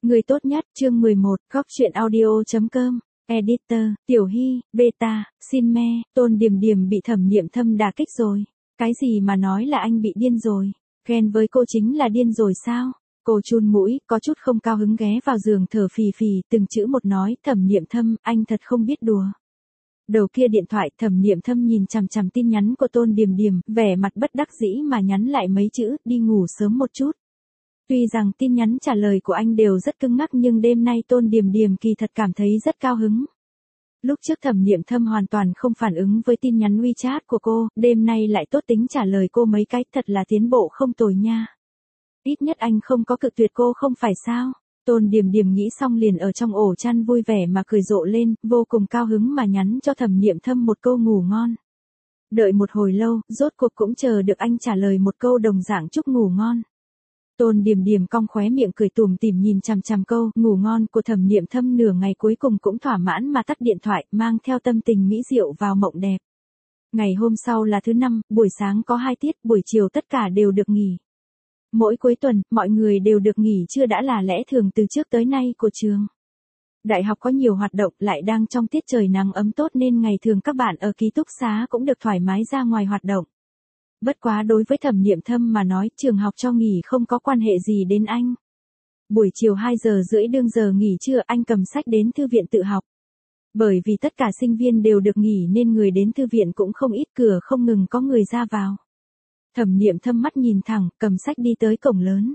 Người tốt nhất, chương 11, góc truyện audio.com, editor, Tiểu Hy, beta, xin me, Tôn Điềm Điềm bị Thẩm Niệm Thâm đả kích rồi. Cái gì mà nói là anh bị điên rồi, ghen với cô chính là điên rồi sao? Cô chun mũi, có chút không cao hứng ghé vào giường thở phì phì, từng chữ một nói, Thẩm Niệm Thâm, anh thật không biết đùa. Đầu kia điện thoại, Thẩm Niệm Thâm nhìn chằm chằm tin nhắn của Tôn Điềm Điềm, vẻ mặt bất đắc dĩ mà nhắn lại mấy chữ, đi ngủ sớm một chút. Tuy rằng tin nhắn trả lời của anh đều rất cứng ngắc nhưng đêm nay Tôn Điềm Điềm kỳ thật cảm thấy rất cao hứng. Lúc trước Thẩm Niệm Thâm hoàn toàn không phản ứng với tin nhắn WeChat của cô, đêm nay lại tốt tính trả lời cô mấy cái, thật là tiến bộ không tồi nha. Ít nhất anh không có cự tuyệt cô không phải sao? Tôn Điềm Điềm nghĩ xong liền ở trong ổ chăn vui vẻ mà cười rộ lên, vô cùng cao hứng mà nhắn cho Thẩm Niệm Thâm một câu ngủ ngon. Đợi một hồi lâu, rốt cuộc cũng chờ được anh trả lời một câu đồng dạng chúc ngủ ngon. Tôn Điềm Điềm cong khóe miệng cười tủm tỉm nhìn chằm chằm câu ngủ ngon của Thẩm Niệm Thâm, nửa ngày cuối cùng cũng thỏa mãn mà tắt điện thoại, mang theo tâm tình mỹ diệu vào mộng đẹp. Ngày hôm sau là thứ năm, buổi sáng có 2 tiết, buổi chiều tất cả đều được nghỉ. Mỗi cuối tuần, mọi người đều được nghỉ trưa đã là lẽ thường từ trước tới nay của trường. Đại học có nhiều hoạt động, lại đang trong tiết trời nắng ấm tốt nên ngày thường các bạn ở ký túc xá cũng được thoải mái ra ngoài hoạt động. Bất quá đối với Thẩm Niệm Thâm mà nói, trường học cho nghỉ không có quan hệ gì đến anh. Buổi chiều 2 giờ rưỡi đương giờ nghỉ trưa, anh cầm sách đến thư viện tự học. Bởi vì tất cả sinh viên đều được nghỉ nên người đến thư viện cũng không ít, cửa không ngừng có người ra vào. Thẩm Niệm Thâm mắt nhìn thẳng, cầm sách đi tới cổng lớn.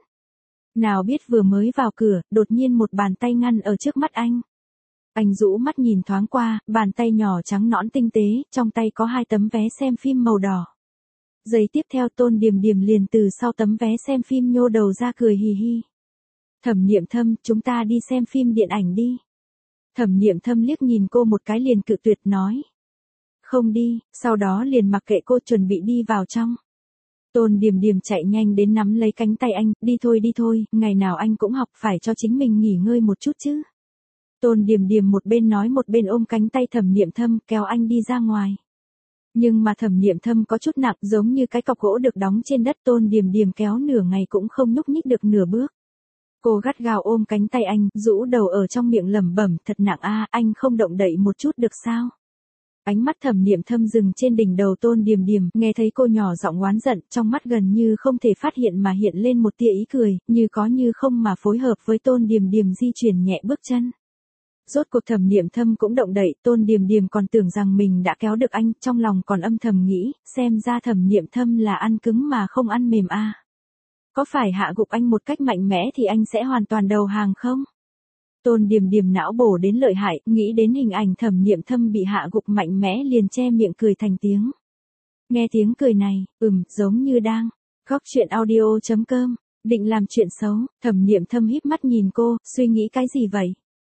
Nào biết vừa mới vào cửa, đột nhiên một bàn tay ngăn ở trước mắt anh. Anh rũ mắt nhìn thoáng qua, bàn tay nhỏ trắng nõn tinh tế, trong tay có 2 tấm vé xem phim màu đỏ. Giây tiếp theo Tôn Điềm Điềm liền từ sau tấm vé xem phim nhô đầu ra cười hì hì. Thẩm Niệm Thâm, chúng ta đi xem phim điện ảnh đi. Thẩm Niệm Thâm liếc nhìn cô một cái liền cự tuyệt nói. Không đi, sau đó liền mặc kệ cô chuẩn bị đi vào trong. Tôn Điềm Điềm chạy nhanh đến nắm lấy cánh tay anh, đi thôi, ngày nào anh cũng học, phải cho chính mình nghỉ ngơi một chút chứ. Tôn Điềm Điềm một bên nói một bên ôm cánh tay Thẩm Niệm Thâm kéo anh đi ra ngoài. Nhưng mà Thẩm Niệm Thâm có chút nặng, giống như cái cọc gỗ được đóng trên đất, Tôn Điềm Điềm kéo nửa ngày cũng không nhúc nhích được nửa bước. Cô gắt gao ôm cánh tay anh, rũ đầu ở trong miệng lẩm bẩm, thật nặng a, anh không động đậy một chút được sao? Ánh mắt Thẩm Niệm Thâm dừng trên đỉnh đầu Tôn Điềm Điềm, nghe thấy cô nhỏ giọng oán giận, trong mắt gần như không thể phát hiện mà hiện lên một tia ý cười, như có như không mà phối hợp với Tôn Điềm Điềm di chuyển nhẹ bước chân. Rốt cuộc Thẩm Niệm Thâm cũng động đậy, Tôn Điềm Điềm còn tưởng rằng mình đã kéo được anh, trong lòng còn âm thầm nghĩ, xem ra Thẩm Niệm Thâm là ăn cứng mà không ăn mềm a. Có phải hạ gục anh một cách mạnh mẽ thì anh sẽ hoàn toàn đầu hàng không? Tôn Điềm Điềm não bổ đến lợi hại, nghĩ đến hình ảnh Thẩm Niệm Thâm bị hạ gục mạnh mẽ liền che miệng cười thành tiếng. Nghe tiếng cười này, giống như đang góc truyện audio.com, định làm chuyện xấu. Thẩm Niệm Thâm híp mắt nhìn cô, suy nghĩ cái gì vậy?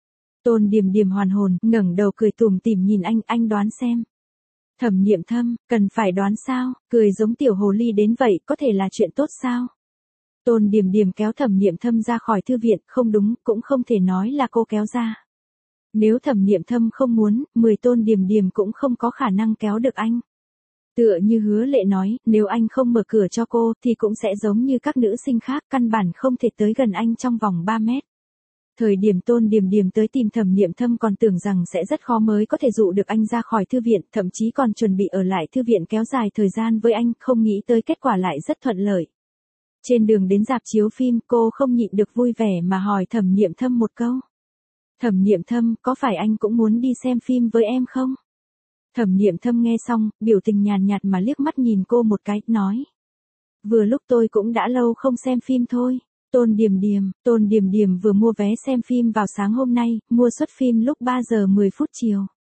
Tôn Điềm Điềm hoàn hồn, ngẩng đầu cười tủm tỉm nhìn anh đoán xem. Thẩm Niệm Thâm, cần phải đoán sao, cười giống tiểu hồ ly đến vậy, có thể là chuyện tốt sao? Tôn Điềm Điềm kéo Thẩm Niệm Thâm ra khỏi thư viện, không đúng, cũng không thể nói là cô kéo ra. Nếu Thẩm Niệm Thâm không muốn, 10 Tôn Điềm Điềm cũng không có khả năng kéo được anh. Tựa như Hứa Lệ nói, nếu anh không mở cửa cho cô, thì cũng sẽ giống như các nữ sinh khác, căn bản không thể tới gần anh trong vòng 3 mét. Thời điểm Tôn Điềm Điềm tới tìm Thẩm Niệm Thâm còn tưởng rằng sẽ rất khó mới có thể dụ được anh ra khỏi thư viện, thậm chí còn chuẩn bị ở lại thư viện kéo dài thời gian với anh, không nghĩ tới kết quả lại rất thuận lợi. Trên đường đến rạp chiếu phim, cô không nhịn được vui vẻ mà hỏi Thẩm Niệm Thâm một câu. Thẩm Niệm Thâm, có phải anh cũng muốn đi xem phim với em không? Thẩm Niệm Thâm nghe xong, biểu tình nhàn nhạt mà liếc mắt nhìn cô một cái, nói. Vừa lúc tôi cũng đã lâu không xem phim thôi. Tôn Điềm Điềm vừa mua vé xem phim vào sáng hôm nay, mua suất phim lúc 3 giờ 10 phút chiều.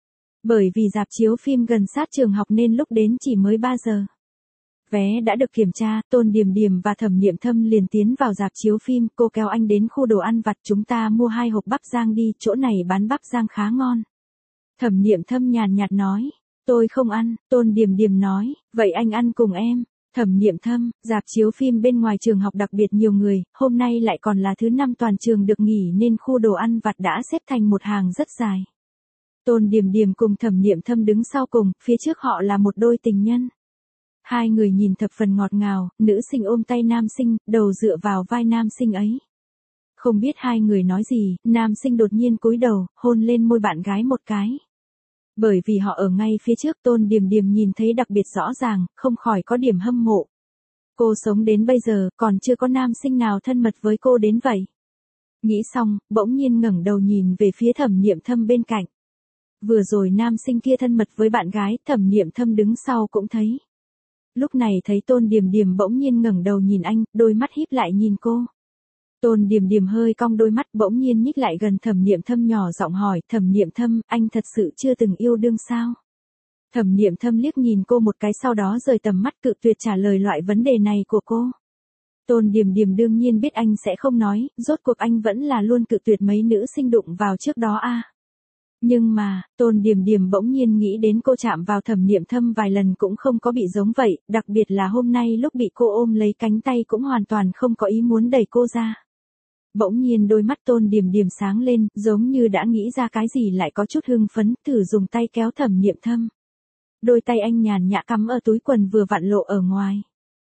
Bởi vì rạp chiếu phim gần sát trường học nên lúc đến chỉ mới 3 giờ. Vé đã được kiểm tra, Tôn Điềm Điềm và Thẩm Niệm Thâm liền tiến vào rạp chiếu phim, cô kéo anh đến khu đồ ăn vặt, chúng ta mua 2 hộp bắp rang đi, chỗ này bán bắp rang khá ngon. Thẩm Niệm Thâm nhàn nhạt nói, tôi không ăn. Tôn Điềm Điềm nói, vậy anh ăn cùng em. Thẩm Niệm Thâm, rạp chiếu phim bên ngoài trường học đặc biệt nhiều người, hôm nay lại còn là thứ 5 toàn trường được nghỉ nên khu đồ ăn vặt đã xếp thành một hàng rất dài. Tôn Điềm Điềm cùng Thẩm Niệm Thâm đứng sau cùng, phía trước họ là một đôi tình nhân. Hai người nhìn thập phần ngọt ngào, nữ sinh ôm tay nam sinh, đầu dựa vào vai nam sinh ấy. Không biết hai người nói gì, nam sinh đột nhiên cúi đầu, hôn lên môi bạn gái một cái. Bởi vì họ ở ngay phía trước, Tôn Điềm Điềm nhìn thấy đặc biệt rõ ràng, không khỏi có điểm hâm mộ. Cô sống đến bây giờ, còn chưa có nam sinh nào thân mật với cô đến vậy. Nghĩ xong, bỗng nhiên ngẩng đầu nhìn về phía Thẩm Niệm Thâm bên cạnh. Vừa rồi nam sinh kia thân mật với bạn gái, Thẩm Niệm Thâm đứng sau cũng thấy. Lúc này thấy Tôn Điềm Điềm bỗng nhiên ngẩng đầu nhìn anh, đôi mắt híp lại nhìn cô. Tôn Điềm Điềm hơi cong đôi mắt, bỗng nhiên nhích lại gần Thẩm Niệm Thâm nhỏ giọng hỏi, Thẩm Niệm Thâm, anh thật sự chưa từng yêu đương sao? Thẩm Niệm Thâm liếc nhìn cô một cái, sau đó rời tầm mắt, cự tuyệt trả lời loại vấn đề này của cô. Tôn Điềm Điềm đương nhiên biết anh sẽ không nói, rốt cuộc anh vẫn là luôn cự tuyệt mấy nữ sinh đụng vào trước đó a. Nhưng mà, Tôn Điềm Điềm bỗng nhiên nghĩ đến cô chạm vào Thẩm Niệm Thâm vài lần cũng không có bị giống vậy, đặc biệt là hôm nay lúc bị cô ôm lấy cánh tay cũng hoàn toàn không có ý muốn đẩy cô ra. Bỗng nhiên đôi mắt Tôn Điềm Điềm sáng lên, giống như đã nghĩ ra cái gì, lại có chút hưng phấn, thử dùng tay kéo Thẩm Niệm Thâm. Đôi tay anh nhàn nhã cắm ở túi quần vừa vặn lộ ở ngoài.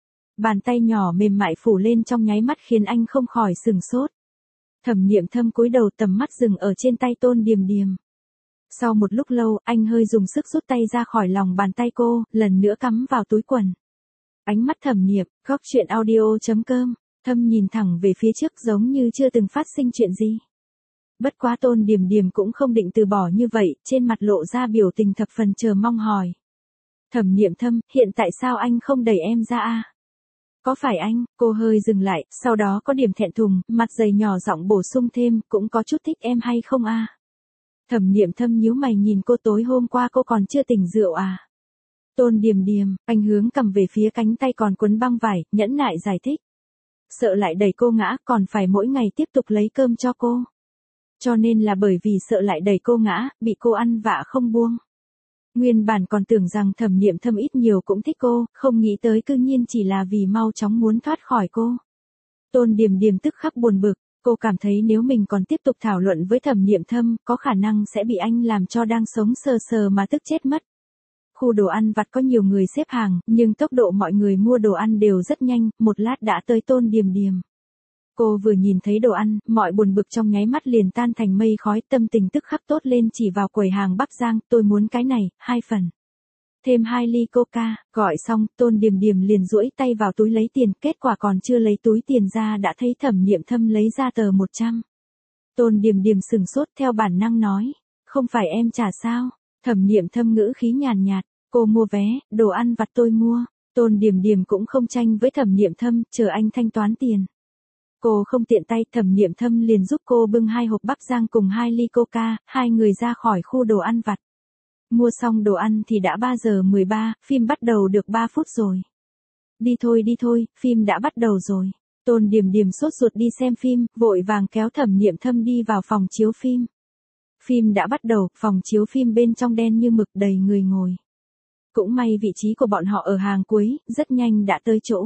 Bàn tay nhỏ mềm mại phủ lên trong nháy mắt khiến anh không khỏi sừng sốt. Thẩm Niệm Thâm cúi đầu, tầm mắt dừng ở trên tay Tôn Điềm Điềm. Sau một lúc lâu, anh hơi dùng sức rút tay ra khỏi lòng bàn tay cô, lần nữa cắm vào túi quần. Ánh mắt Thẩm Niệm, góc truyện audio.com, Thâm nhìn thẳng về phía trước giống như chưa từng phát sinh chuyện gì. Bất quá Tôn Điềm Điềm cũng không định từ bỏ như vậy, trên mặt lộ ra biểu tình thập phần chờ mong hỏi. Thẩm Niệm Thâm, hiện tại sao anh không đẩy em ra a? Có phải anh, cô hơi dừng lại, sau đó có điểm thẹn thùng, mặt dày nhỏ giọng bổ sung thêm, cũng có chút thích em hay không a? Thẩm Niệm Thâm nhíu mày nhìn cô, tối hôm qua cô còn chưa tỉnh rượu à? Tôn Điềm Điềm, anh hướng cầm về phía cánh tay còn quấn băng vải, nhẫn nại giải thích. Sợ lại đẩy cô ngã, còn phải mỗi ngày tiếp tục lấy cơm cho cô. Cho nên là bởi vì sợ lại đẩy cô ngã, bị cô ăn vạ không buông. Nguyên bản còn tưởng rằng Thẩm Niệm Thâm ít nhiều cũng thích cô, không nghĩ tới cư nhiên chỉ là vì mau chóng muốn thoát khỏi cô. Tôn Điềm Điềm tức khắc buồn bực, cô cảm thấy nếu mình còn tiếp tục thảo luận với Thẩm Niệm Thâm, có khả năng sẽ bị anh làm cho đang sống sờ sờ mà tức chết mất. Khu đồ ăn vặt có nhiều người xếp hàng, nhưng tốc độ mọi người mua đồ ăn đều rất nhanh, một lát đã tới Tôn Điềm Điềm. Cô vừa nhìn thấy đồ ăn, mọi buồn bực trong nháy mắt liền tan thành mây khói, tâm tình tức khắc tốt lên, chỉ vào quầy hàng Bắc Giang, tôi muốn cái này, 2 phần. Thêm 2 ly coca, gọi xong, Tôn Điềm Điềm liền duỗi tay vào túi lấy tiền, kết quả còn chưa lấy túi tiền ra đã thấy Thẩm Niệm Thâm lấy ra tờ 100. Tôn Điềm Điềm sừng sốt, theo bản năng nói, không phải em trả sao? Thẩm Niệm Thâm ngữ khí nhàn nhạt, cô mua vé, đồ ăn vặt tôi mua. Tôn Điềm Điềm cũng không tranh với Thẩm Niệm Thâm, chờ anh thanh toán tiền. Cô không tiện tay, Thẩm Niệm Thâm liền giúp cô bưng 2 hộp Bắc Giang cùng 2 ly coca, hai người ra khỏi khu đồ ăn vặt. Mua xong đồ ăn thì đã 3 giờ 13, phim bắt đầu được 3 phút rồi. Đi thôi, phim đã bắt đầu rồi. Tôn Điềm Điềm sốt ruột đi xem phim, vội vàng kéo Thẩm Niệm Thâm đi vào phòng chiếu phim. Phim đã bắt đầu, phòng chiếu phim bên trong đen như mực, đầy người ngồi. Cũng may vị trí của bọn họ ở hàng cuối, rất nhanh đã tới chỗ.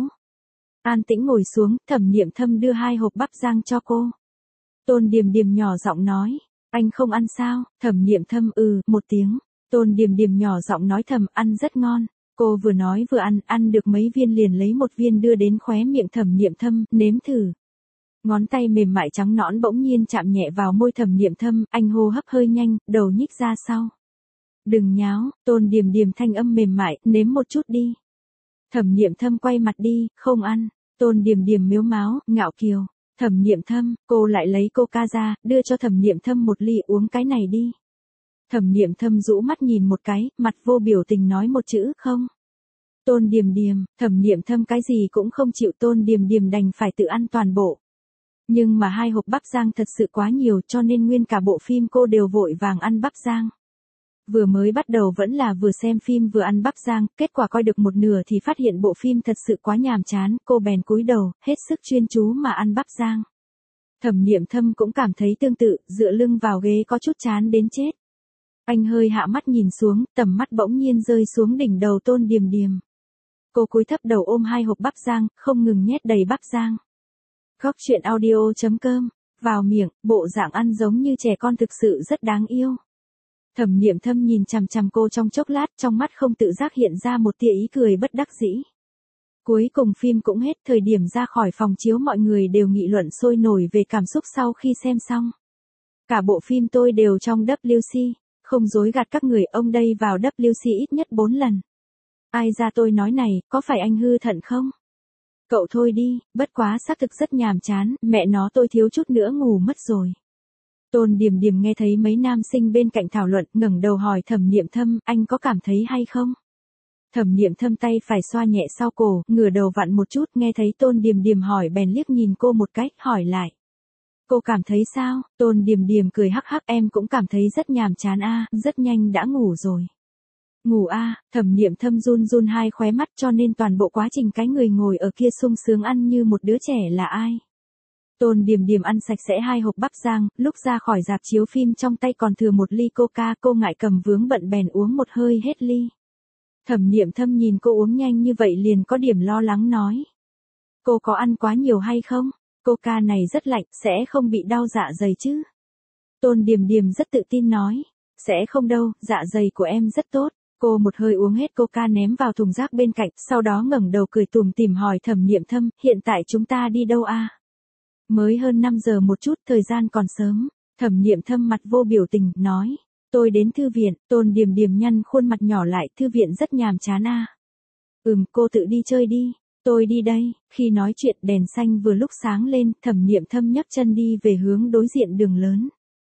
An tĩnh ngồi xuống, Thẩm Niệm Thâm đưa 2 hộp Bắc Giang cho cô. Tôn Điềm Điềm nhỏ giọng nói, anh không ăn sao? Thẩm Niệm Thâm một tiếng. Tôn Điềm Điềm nhỏ giọng nói thầm, ăn rất ngon. Cô vừa nói vừa ăn được mấy viên liền lấy một viên đưa đến khóe miệng Thẩm Niệm Thâm, nếm thử. Ngón tay mềm mại trắng nõn bỗng nhiên chạm nhẹ vào môi Thẩm Niệm Thâm, anh hô hấp hơi nhanh, đầu nhích ra sau. Đừng nháo, Tôn Điềm Điềm thanh âm mềm mại, nếm một chút đi. Thẩm Niệm Thâm quay mặt đi, không ăn. Tôn Điềm Điềm mếu máo, ngạo kiều. Thẩm Niệm Thâm, cô lại lấy coca ra, đưa cho Thẩm Niệm Thâm một ly, uống cái này đi. Thẩm Niệm Thâm rũ mắt nhìn một cái, mặt vô biểu tình nói một chữ, không. Tôn Điềm Điềm, Thẩm Niệm Thâm cái gì cũng không chịu, Tôn Điềm Điềm đành phải tự ăn toàn bộ. Nhưng mà 2 hộp Bắc Giang thật sự quá nhiều, cho nên nguyên cả bộ phim cô đều vội vàng ăn Bắc Giang. Vừa mới bắt đầu vẫn là vừa xem phim vừa ăn Bắc Giang, kết quả coi được một nửa thì phát hiện bộ phim thật sự quá nhàm chán, cô bèn cúi đầu, hết sức chuyên chú mà ăn Bắc Giang. Thẩm Niệm Thâm cũng cảm thấy tương tự, dựa lưng vào ghế có chút chán đến chết. Anh hơi hạ mắt nhìn xuống, tầm mắt bỗng nhiên rơi xuống đỉnh đầu Tôn Điềm Điềm. Cô cúi thấp đầu ôm 2 hộp Bắc Giang, không ngừng nhét đầy Bắc Giang. Góc truyện audio.com, vào miệng, bộ dạng ăn giống như trẻ con, thực sự rất đáng yêu. Thẩm Niệm Thâm nhìn chằm chằm cô trong chốc lát, trong mắt không tự giác hiện ra một tia ý cười bất đắc dĩ. Cuối cùng phim cũng hết, thời điểm ra khỏi phòng chiếu mọi người đều nghị luận sôi nổi về cảm xúc sau khi xem xong. Cả bộ phim tôi đều trong WC, không dối gạt các người, ông đây vào WC ít nhất 4 lần. Ai ra tôi nói này, có phải anh hư thận không? Cậu thôi đi, bất quá xác thực rất nhàm chán, mẹ nó tôi thiếu chút nữa ngủ mất rồi. Tôn Điềm Điềm nghe thấy mấy nam sinh bên cạnh thảo luận, ngẩng đầu hỏi Thẩm Niệm Thâm, anh có cảm thấy hay không? Thẩm Niệm Thâm tay phải xoa nhẹ sau cổ, ngửa đầu vặn một chút, nghe thấy Tôn Điềm Điềm hỏi bèn liếc nhìn cô một cách, hỏi lại. Cô cảm thấy sao? Tôn Điềm Điềm cười hắc hắc, em cũng cảm thấy rất nhàm chán a, rất nhanh đã ngủ rồi. Ngủ a, Thẩm Niệm Thâm run run hai khóe mắt, cho nên toàn bộ quá trình cái người ngồi ở kia sung sướng ăn như một đứa trẻ là ai? Tôn Điềm Điềm ăn sạch sẽ 2 hộp bắp rang, lúc ra khỏi rạp chiếu phim trong tay còn thừa một ly coca, cô ngại cầm vướng bận bèn uống một hơi hết ly. Thẩm Niệm Thâm nhìn cô uống nhanh như vậy liền có điểm lo lắng nói. Cô có ăn quá nhiều hay không? Coca này rất lạnh, sẽ không bị đau dạ dày chứ? Tôn Điềm Điềm rất tự tin nói. Sẽ không đâu, dạ dày của em rất tốt. Cô một hơi uống hết coca ném vào thùng rác bên cạnh, sau đó ngẩng đầu cười tủm tỉm hỏi Thẩm Niệm Thâm, hiện tại chúng ta đi đâu a? Mới hơn 5 giờ một chút, thời gian còn sớm. Thẩm Niệm Thâm mặt vô biểu tình, nói. Tôi đến thư viện. Tôn Điềm Điềm nhăn khuôn mặt nhỏ lại, thư viện rất nhàm chán a. Cô tự đi chơi đi. Tôi đi đây. Khi nói chuyện đèn xanh vừa lúc sáng lên, Thẩm Niệm Thâm nhấc chân đi về hướng đối diện đường lớn.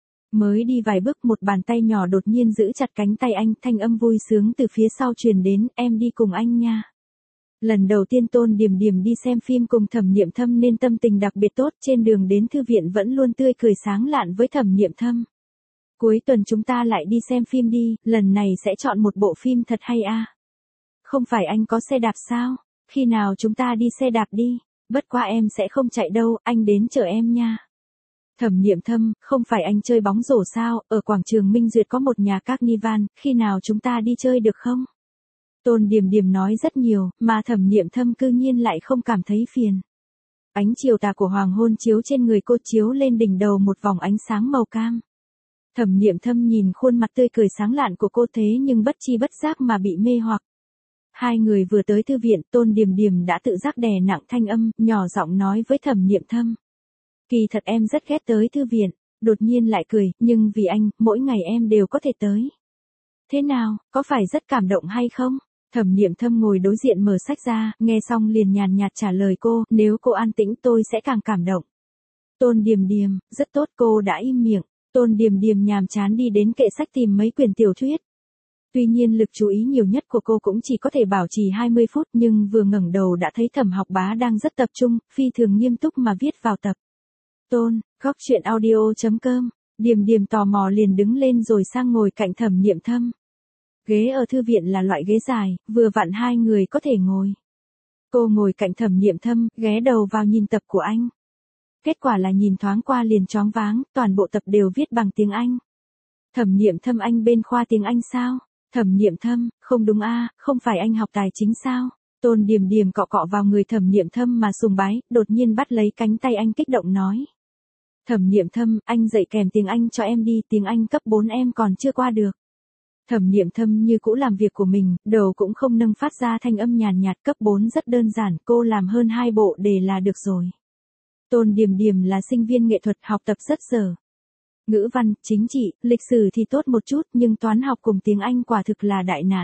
Mới đi vài bước một bàn tay nhỏ đột nhiên giữ chặt cánh tay anh, thanh âm vui sướng từ phía sau truyền đến, em đi cùng anh nha. Lần đầu tiên Tôn Điềm Điềm đi xem phim cùng Thẩm Niệm Thâm nên tâm tình đặc biệt tốt, trên đường đến thư viện vẫn luôn tươi cười sáng lạn với Thẩm Niệm Thâm. Cuối tuần chúng ta lại đi xem phim đi, lần này sẽ chọn một bộ phim thật hay a. Không phải anh có xe đạp sao? Khi nào chúng ta đi xe đạp đi? Bất quá em sẽ không chạy đâu, anh đến chở em nha. Thẩm Niệm Thâm, không phải anh chơi bóng rổ sao, ở quảng trường Minh Duyệt có một nhà carnival, khi nào chúng ta đi chơi được không? Tôn Điềm Điềm nói rất nhiều, mà Thẩm Niệm Thâm cư nhiên lại không cảm thấy phiền. Ánh chiều tà của hoàng hôn chiếu trên người cô, chiếu lên đỉnh đầu một vòng ánh sáng màu cam. Thẩm Niệm Thâm nhìn khuôn mặt tươi cười sáng lạn của cô thế nhưng bất chi bất giác mà bị mê hoặc. Hai người vừa tới thư viện, Tôn Điềm Điềm đã tự giác đè nặng thanh âm, nhỏ giọng nói với Thẩm Niệm Thâm. Kỳ thật em rất ghét tới thư viện, đột nhiên lại cười, nhưng vì anh, mỗi ngày em đều có thể tới. Thế nào, có phải rất cảm động hay không? Thẩm Niệm Thâm ngồi đối diện mở sách ra, nghe xong liền nhàn nhạt trả lời cô, nếu cô an tĩnh tôi sẽ càng cảm động. Tôn Điềm Điềm, rất tốt, cô đã im miệng. Tôn Điềm Điềm nhàm chán đi đến kệ sách tìm mấy quyển tiểu thuyết. Tuy nhiên lực chú ý nhiều nhất của cô cũng chỉ có thể bảo trì 20 phút nhưng vừa ngẩng đầu đã thấy Thẩm Học Bá đang rất tập trung, phi thường nghiêm túc mà viết vào tập. Tôn, góc chuyện audio.com, Điềm Điềm tò mò liền đứng lên rồi sang ngồi cạnh Thẩm Niệm Thâm. Ghế ở thư viện là loại ghế dài, vừa vặn hai người có thể ngồi. Cô ngồi cạnh Thẩm Niệm Thâm, ghé đầu vào nhìn tập của anh. Kết quả là nhìn thoáng qua liền choáng váng, toàn bộ tập đều viết bằng tiếng Anh. Thẩm Niệm Thâm, anh bên khoa tiếng Anh sao? Thẩm Niệm Thâm, không đúng a, không phải anh học tài chính sao? Tôn Điềm Điềm cọ cọ vào người Thẩm Niệm Thâm mà sùng bái, đột nhiên bắt lấy cánh tay anh kích động nói. Thẩm Niệm Thâm, anh dạy kèm tiếng Anh cho em đi, tiếng Anh cấp 4 em còn chưa qua được. Thẩm Niệm Thâm như cũ làm việc của mình, đầu cũng không nâng phát ra thanh âm nhàn nhạt, cấp 4 rất đơn giản, cô làm hơn 2 bộ đề là được rồi. Tôn Điềm Điềm là sinh viên nghệ thuật, học tập rất dở. Ngữ văn, chính trị, lịch sử thì tốt một chút nhưng toán học cùng tiếng Anh quả thực là đại nạn.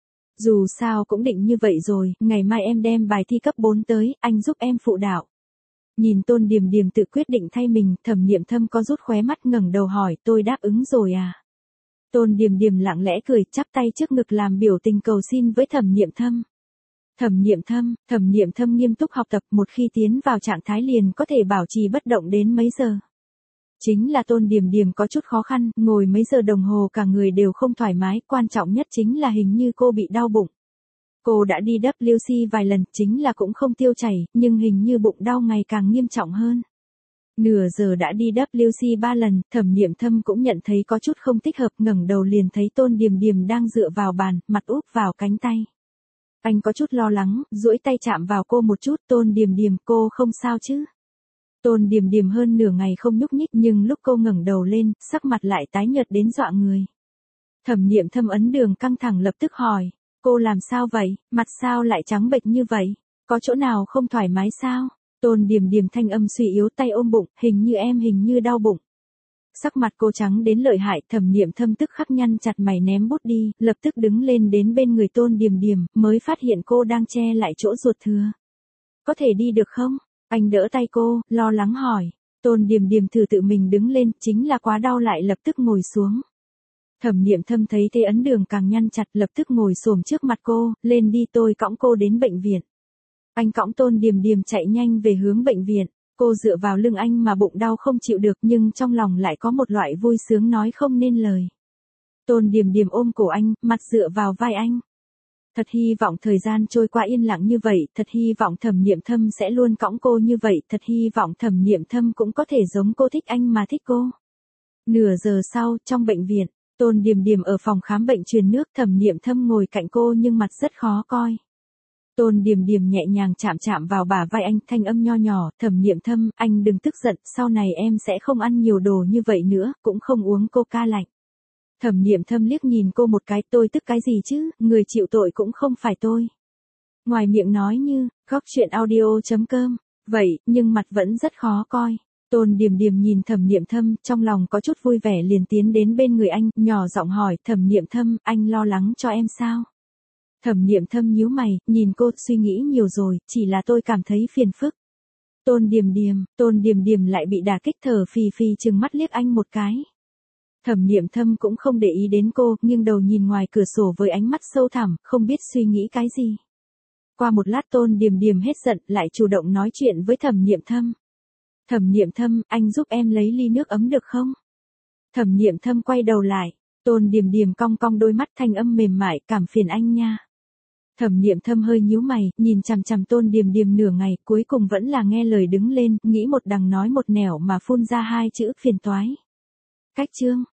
Dù sao cũng định như vậy rồi, ngày mai em đem bài thi cấp 4 tới, anh giúp em phụ đạo. Nhìn Tôn Điềm Điềm tự quyết định thay mình, Thẩm Niệm Thâm có rút khóe mắt ngẩng đầu hỏi, tôi đáp ứng rồi à? Tôn Điềm Điềm lặng lẽ cười, chắp tay trước ngực làm biểu tình cầu xin với Thẩm Niệm Thâm. Thẩm Niệm Thâm nghiêm túc học tập, một khi tiến vào trạng thái liền có thể bảo trì bất động đến mấy giờ. Chính là Tôn Điềm Điềm có chút khó khăn, ngồi mấy giờ đồng hồ cả người đều không thoải mái, quan trọng nhất chính là hình như cô bị đau bụng. Cô đã đi WC vài lần, chính là cũng không tiêu chảy, nhưng hình như bụng đau ngày càng nghiêm trọng hơn. Nửa giờ đã đi WC 3 lần, Thẩm Niệm Thâm cũng nhận thấy có chút không thích hợp, ngẩng đầu liền thấy Tôn Điềm Điềm đang dựa vào bàn, mặt úp vào cánh tay. Anh có chút lo lắng, duỗi tay chạm vào cô một chút, Tôn Điềm Điềm, cô không sao chứ? Tôn Điềm Điềm hơn nửa ngày không nhúc nhích nhưng lúc cô ngẩng đầu lên, sắc mặt lại tái nhợt đến dọa người. Thẩm Niệm Thâm ấn đường căng thẳng lập tức hỏi, cô làm sao vậy, mặt sao lại trắng bệch như vậy? Có chỗ nào không thoải mái sao? Tôn Điềm Điềm thanh âm suy yếu, tay ôm bụng, hình như đau bụng. Sắc mặt cô trắng đến lợi hại, Thẩm Niệm Thâm tức khắc nhăn chặt mày ném bút đi, lập tức đứng lên đến bên người Tôn Điềm Điềm, mới phát hiện cô đang che lại chỗ ruột thừa. Có thể đi được không? Anh đỡ tay cô, lo lắng hỏi. Tôn Điềm Điềm thử tự mình đứng lên, chính là quá đau lại lập tức ngồi xuống. Thẩm Niệm Thâm thấy thế ấn đường càng nhăn chặt, lập tức ngồi xổm trước mặt cô, lên đi tôi cõng cô đến bệnh viện. Anh cõng Tôn Điềm Điềm chạy nhanh về hướng bệnh viện. Cô dựa vào lưng anh mà bụng đau không chịu được nhưng trong lòng lại có một loại vui sướng nói không nên lời. Tôn Điềm Điềm ôm cổ anh, mặt dựa vào vai anh. Thật hy vọng thời gian trôi qua yên lặng như vậy, thật hy vọng Thẩm Niệm Thâm sẽ luôn cõng cô như vậy, thật hy vọng Thẩm Niệm Thâm cũng có thể giống cô thích anh mà thích cô. Nửa giờ sau, trong bệnh viện, Tôn Điềm Điềm ở phòng khám bệnh truyền nước, Thẩm Niệm Thâm ngồi cạnh cô nhưng mặt rất khó coi. Tôn Điềm Điềm nhẹ nhàng chạm chạm vào bả vai anh, thanh âm nho nhỏ, Thẩm Niệm Thâm, anh đừng tức giận, sau này em sẽ không ăn nhiều đồ như vậy nữa, cũng không uống coca lạnh. Thẩm Niệm Thâm liếc nhìn cô một cái, tôi tức cái gì chứ, người chịu tội cũng không phải tôi. Ngoài miệng nói như, góc chuyện audio.com, vậy, nhưng mặt vẫn rất khó coi. Tôn Điềm Điềm nhìn Thẩm Niệm Thâm, trong lòng có chút vui vẻ liền tiến đến bên người anh, nhỏ giọng hỏi, Thẩm Niệm Thâm, anh lo lắng cho em sao? Thẩm Niệm Thâm nhíu mày, nhìn cô, suy nghĩ nhiều rồi, chỉ là tôi cảm thấy phiền phức. Tôn Điềm Điềm lại bị đả kích, thở phì phì trừng mắt liếc anh một cái. Thẩm Niệm Thâm cũng không để ý đến cô, nghiêng đầu nhìn ngoài cửa sổ với ánh mắt sâu thẳm, không biết suy nghĩ cái gì. Qua một lát Tôn Điềm Điềm hết giận, lại chủ động nói chuyện với Thẩm Niệm Thâm. Thẩm Niệm Thâm, anh giúp em lấy ly nước ấm được không? Thẩm Niệm Thâm quay đầu lại, Tôn Điềm Điềm cong cong đôi mắt, thanh âm mềm mại, cảm phiền anh nha. Thẩm Niệm Thâm hơi nhíu mày, nhìn chằm chằm Tôn Điềm Điềm nửa ngày, cuối cùng vẫn là nghe lời đứng lên, nghĩ một đằng nói một nẻo mà phun ra hai chữ phiền toái. Cách chương